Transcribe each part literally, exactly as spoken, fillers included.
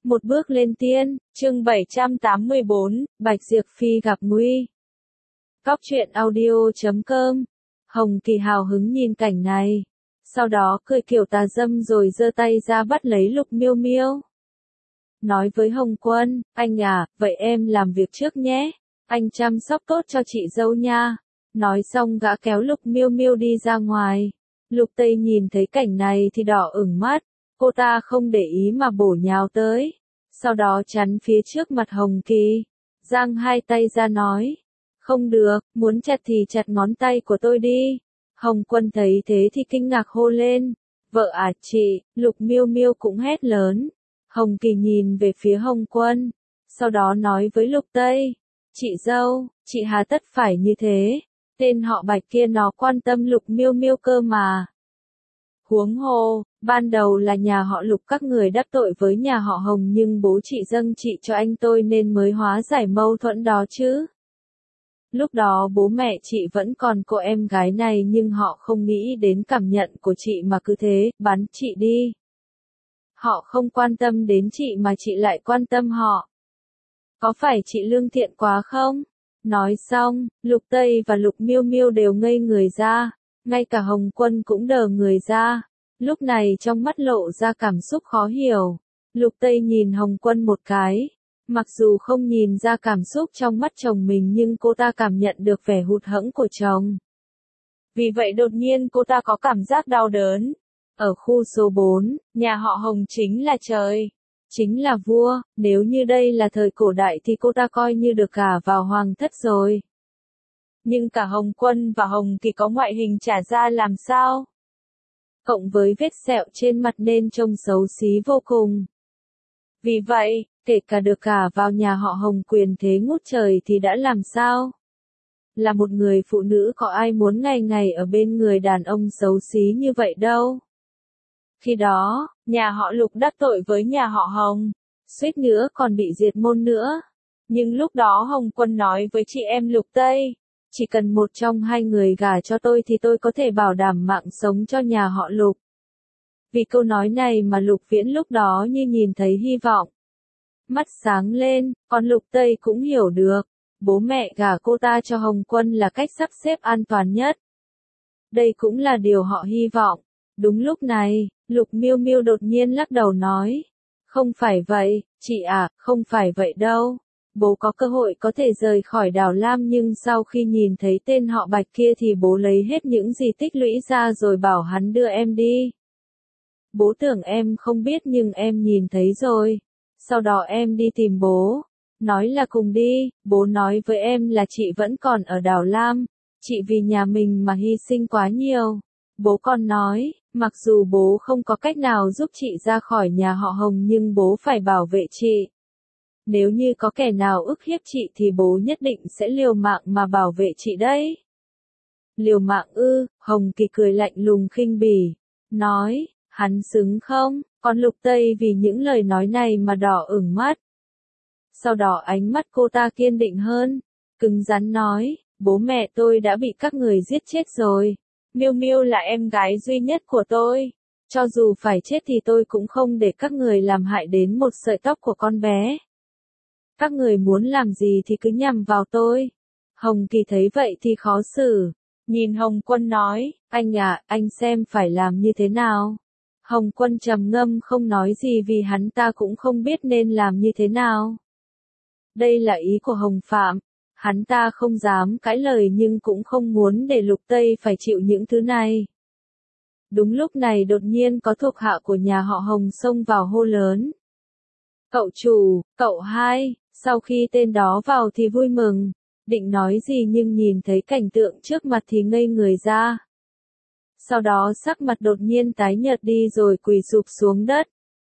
Một bước lên tiên, chương bảy trăm tám mươi bốn, Bạch Diệp Phi gặp nguy. Cóc truyện audio chấm com. Hồng Kỳ hào hứng nhìn cảnh này, sau đó cười kiểu tà dâm rồi giơ tay ra bắt lấy Lục Miêu Miêu. Nói với Hồng Quân, anh à, vậy em làm việc trước nhé, anh chăm sóc tốt cho chị dâu nha. Nói xong gã kéo Lục Miêu Miêu đi ra ngoài. Lục Tây nhìn thấy cảnh này thì đỏ ửng mắt, cô ta không để ý mà bổ nhào tới, sau đó chắn phía trước mặt Hồng Kỳ, giang hai tay ra nói, không được, muốn chặt thì chặt ngón tay của tôi đi. Hồng Quân thấy thế thì kinh ngạc hô lên, vợ à chị. Lục Miêu Miêu cũng hét lớn. Hồng Kỳ nhìn về phía Hồng Quân, sau đó nói với Lục Tây, chị dâu, chị hà tất phải như thế, tên họ Bạch kia nó quan tâm Lục Miêu Miêu cơ mà. Huống hồ, ban đầu là nhà họ Lục các người đắc tội với nhà họ Hồng nhưng bố chị dâng chị cho anh tôi nên mới hóa giải mâu thuẫn đó chứ. Lúc đó bố mẹ chị vẫn còn cô em gái này nhưng họ không nghĩ đến cảm nhận của chị mà cứ thế, bắn chị đi. Họ không quan tâm đến chị mà chị lại quan tâm họ. Có phải chị lương thiện quá không? Nói xong, Lục Tây và Lục Miêu Miêu đều ngây người ra, ngay cả Hồng Quân cũng đờ người ra. Lúc này trong mắt lộ ra cảm xúc khó hiểu. Lục Tây nhìn Hồng Quân một cái. Mặc dù không nhìn ra cảm xúc trong mắt chồng mình nhưng cô ta cảm nhận được vẻ hụt hẫng của chồng. Vì vậy đột nhiên cô ta có cảm giác đau đớn. Ở khu số bốn, nhà họ Hồng chính là trời, chính là vua, nếu như đây là thời cổ đại thì cô ta coi như được gả vào hoàng thất rồi. Nhưng cả Hồng Quân và Hồng Kỳ có ngoại hình trả ra làm sao? Cộng với vết sẹo trên mặt nên trông xấu xí vô cùng. Vì vậy, kể cả được gả vào nhà họ Hồng quyền thế ngút trời thì đã làm sao? Là một người phụ nữ có ai muốn ngày ngày ở bên người đàn ông xấu xí như vậy đâu. Khi đó, nhà họ Lục đắc tội với nhà họ Hồng, suýt nữa còn bị diệt môn nữa. Nhưng lúc đó Hồng Quân nói với chị em Lục Tây, chỉ cần một trong hai người gả cho tôi thì tôi có thể bảo đảm mạng sống cho nhà họ Lục. Vì câu nói này mà Lục Viễn lúc đó như nhìn thấy hy vọng. Mắt sáng lên, còn Lục Tây cũng hiểu được, bố mẹ gả cô ta cho Hồng Quân là cách sắp xếp an toàn nhất. Đây cũng là điều họ hy vọng. Đúng lúc này, Lục Miêu Miêu đột nhiên lắc đầu nói, không phải vậy, chị à, không phải vậy đâu. Bố có cơ hội có thể rời khỏi đảo Lam nhưng sau khi nhìn thấy tên họ Bạch kia thì bố lấy hết những gì tích lũy ra rồi bảo hắn đưa em đi. Bố tưởng em không biết nhưng em nhìn thấy rồi. Sau đó em đi tìm bố, nói là cùng đi, bố nói với em là chị vẫn còn ở đảo Lam, chị vì nhà mình mà hy sinh quá nhiều. Bố còn nói, mặc dù bố không có cách nào giúp chị ra khỏi nhà họ Hồng nhưng bố phải bảo vệ chị. Nếu như có kẻ nào ức hiếp chị thì bố nhất định sẽ liều mạng mà bảo vệ chị đấy. Liều mạng ư? Hồng Kỳ cười lạnh lùng khinh bỉ, nói, hắn xứng không? Còn Lục Tây vì những lời nói này mà đỏ ửng mắt. Sau đó ánh mắt cô ta kiên định hơn, cứng rắn nói, bố mẹ tôi đã bị các người giết chết rồi. Miêu Miêu là em gái duy nhất của tôi. Cho dù phải chết thì tôi cũng không để các người làm hại đến một sợi tóc của con bé. Các người muốn làm gì thì cứ nhằm vào tôi. Hồng Kỳ thấy vậy thì khó xử. Nhìn Hồng Quân nói, anh à, anh xem phải làm như thế nào. Hồng Quân trầm ngâm không nói gì vì hắn ta cũng không biết nên làm như thế nào. Đây là ý của Hồng Phạm. Hắn ta không dám cãi lời nhưng cũng không muốn để Lục Tây phải chịu những thứ này. Đúng lúc này đột nhiên có thuộc hạ của nhà họ Hồng xông vào hô lớn. Cậu chủ, cậu hai. Sau khi tên đó vào thì vui mừng, định nói gì nhưng nhìn thấy cảnh tượng trước mặt thì ngây người ra. Sau đó sắc mặt đột nhiên tái nhợt đi rồi quỳ sụp xuống đất.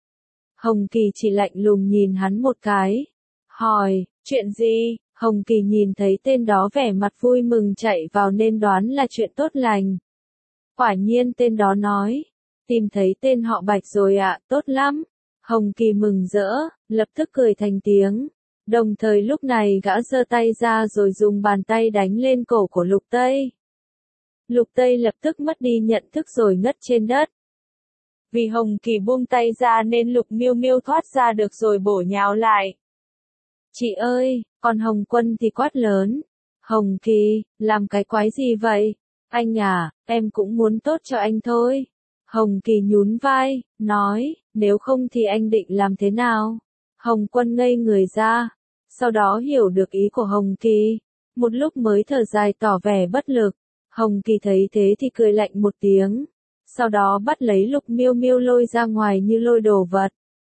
Hồng Kỳ chỉ lạnh lùng nhìn hắn một cái. Hỏi, chuyện gì? Hồng Kỳ nhìn thấy tên đó vẻ mặt vui mừng chạy vào nên đoán là chuyện tốt lành. Quả nhiên tên đó nói, tìm thấy tên họ Bạch rồi ạ, tốt lắm. Hồng Kỳ mừng rỡ, lập tức cười thành tiếng. Đồng thời lúc này gã giơ tay ra rồi dùng bàn tay đánh lên cổ của Lục Tây. Lục Tây lập tức mất đi nhận thức rồi ngất trên đất. Vì Hồng Kỳ buông tay ra nên Lục Miêu Miêu thoát ra được rồi bổ nhào lại. Chị ơi, còn Hồng Quân thì quát lớn. Hồng Kỳ, làm cái quái gì vậy? Anh à, em cũng muốn tốt cho anh thôi. Hồng Kỳ nhún vai, nói, nếu không thì anh định làm thế nào? Hồng Quân ngây người ra, sau đó hiểu được ý của Hồng Kỳ. Một lúc mới thở dài tỏ vẻ bất lực. Hồng Kỳ thấy thế thì cười lạnh một tiếng. Sau đó bắt lấy Lục Miêu Miêu lôi ra ngoài như lôi đồ vật.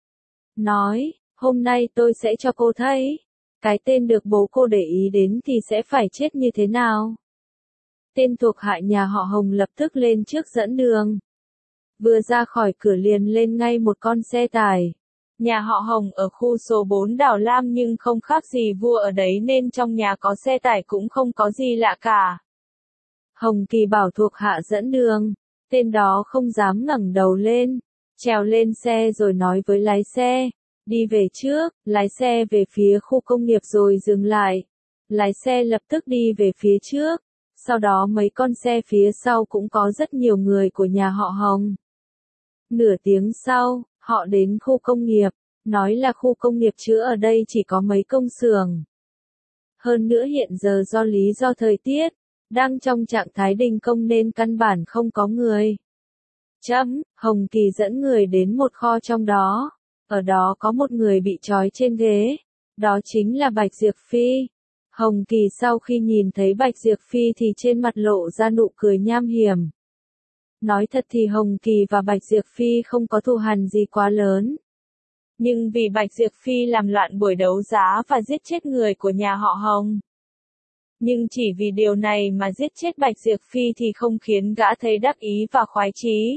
Nói, hôm nay tôi sẽ cho cô thấy. Cái tên được bố cô để ý đến thì sẽ phải chết như thế nào? Tên thuộc hạ nhà họ Hồng lập tức lên trước dẫn đường. Vừa ra khỏi cửa liền lên ngay một con xe tải. Nhà họ Hồng ở khu số bốn Đào Lam nhưng không khác gì vua ở đấy nên trong nhà có xe tải cũng không có gì lạ cả. Hồng Kỳ bảo thuộc hạ dẫn đường. Tên đó không dám ngẩng đầu lên. Trèo lên xe rồi nói với lái xe. Đi về trước, lái xe về phía khu công nghiệp rồi dừng lại. Lái xe lập tức đi về phía trước. Sau đó mấy con xe phía sau cũng có rất nhiều người của nhà họ Hồng. Nửa tiếng sau, họ đến khu công nghiệp. Nói là khu công nghiệp chứ ở đây chỉ có mấy công xưởng. Hơn nữa hiện giờ do lý do thời tiết, đang trong trạng thái đình công nên căn bản không có người. Chấm, Hồng Kỳ dẫn người đến một kho trong đó. Ở đó có một người bị trói trên ghế. Đó chính là Bạch Diệp Phi. Hồng Kỳ sau khi nhìn thấy Bạch Diệp Phi thì trên mặt lộ ra nụ cười nham hiểm. Nói thật thì Hồng Kỳ và Bạch Diệp Phi không có thù hằn gì quá lớn. Nhưng vì Bạch Diệp Phi làm loạn buổi đấu giá và giết chết người của nhà họ Hồng. Nhưng chỉ vì điều này mà giết chết Bạch Diệp Phi thì không khiến gã thấy đắc ý và khoái chí.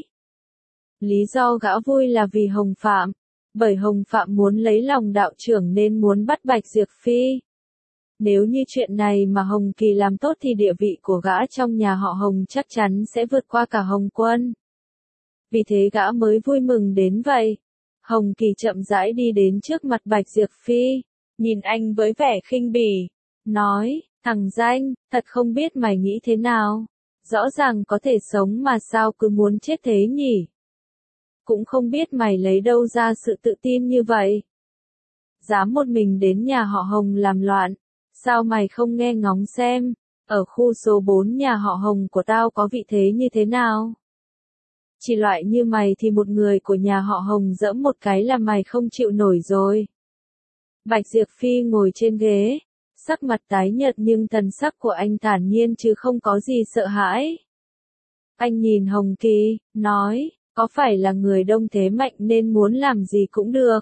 Lý do gã vui là vì Hồng Phạm. Bởi Hồng Phạm muốn lấy lòng đạo trưởng nên muốn bắt Bạch Diệp Phi. Nếu như chuyện này mà Hồng Kỳ làm tốt thì địa vị của gã trong nhà họ Hồng chắc chắn sẽ vượt qua cả Hồng Quân. Vì thế gã mới vui mừng đến vậy. Hồng Kỳ chậm rãi đi đến trước mặt Bạch Diệp Phi, nhìn anh với vẻ khinh bỉ, nói, thằng danh, thật không biết mày nghĩ thế nào. Rõ ràng có thể sống mà sao cứ muốn chết thế nhỉ? Cũng không biết mày lấy đâu ra sự tự tin như vậy. Dám một mình đến nhà họ Hồng làm loạn. Sao mày không nghe ngóng xem, ở khu số bốn nhà họ Hồng của tao có vị thế như thế nào? Chỉ loại như mày thì một người của nhà họ Hồng giẫm một cái là mày không chịu nổi rồi. Bạch Diệp Phi ngồi trên ghế, sắc mặt tái nhợt nhưng thần sắc của anh thản nhiên chứ không có gì sợ hãi. Anh nhìn Hồng Kỳ, nói, có phải là người đông thế mạnh nên muốn làm gì cũng được.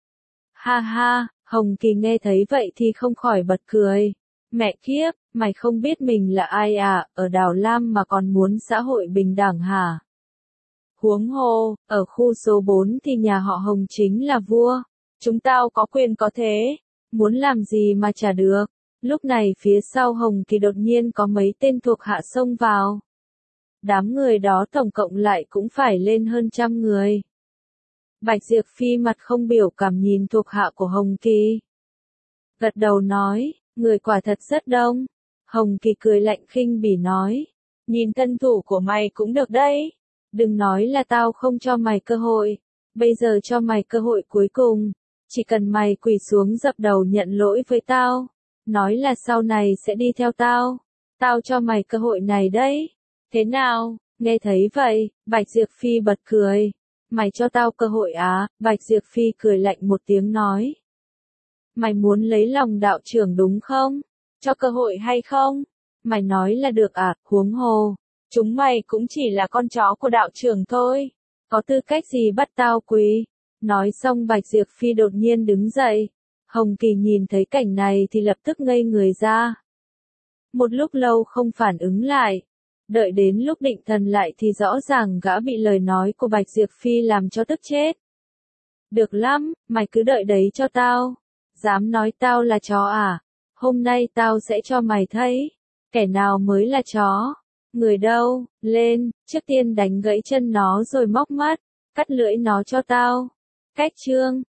Ha ha, Hồng Kỳ nghe thấy vậy thì không khỏi bật cười. Mẹ kiếp, mày không biết mình là ai à, ở Đào Lam mà còn muốn xã hội bình đẳng hả? Huống hồ, ở khu số bốn thì nhà họ Hồng chính là vua. Chúng tao có quyền có thế. Muốn làm gì mà chả được. Lúc này phía sau Hồng Kỳ đột nhiên có mấy tên thuộc hạ xông vào. Đám người đó tổng cộng lại cũng phải lên hơn trăm người. Bạch Diệp Phi mặt không biểu cảm nhìn thuộc hạ của Hồng Kỳ. Gật đầu nói, người quả thật rất đông. Hồng Kỳ cười lạnh khinh bỉ nói, nhìn thân thủ của mày cũng được đấy. Đừng nói là tao không cho mày cơ hội. Bây giờ cho mày cơ hội cuối cùng. Chỉ cần mày quỳ xuống dập đầu nhận lỗi với tao. Nói là sau này sẽ đi theo tao. Tao cho mày cơ hội này đấy. Thế nào? Nghe thấy vậy, Bạch Diệp Phi bật cười. Mày cho tao cơ hội á? Bạch Diệp Phi cười lạnh một tiếng nói. Mày muốn lấy lòng đạo trưởng đúng không? Cho cơ hội hay không? Mày nói là được à? Huống hồ. Chúng mày cũng chỉ là con chó của đạo trưởng thôi. Có tư cách gì bắt tao quỳ? Nói xong Bạch Diệp Phi đột nhiên đứng dậy. Hồng Kỳ nhìn thấy cảnh này thì lập tức ngây người ra. Một lúc lâu không phản ứng lại. Đợi đến lúc định thần lại thì rõ ràng gã bị lời nói của Bạch Diệp Phi làm cho tức chết. Được lắm, mày cứ đợi đấy cho tao. Dám nói tao là chó à? Hôm nay tao sẽ cho mày thấy. Kẻ nào mới là chó? Người đâu? Lên, trước tiên đánh gãy chân nó rồi móc mắt. Cắt lưỡi nó cho tao. Cách chương.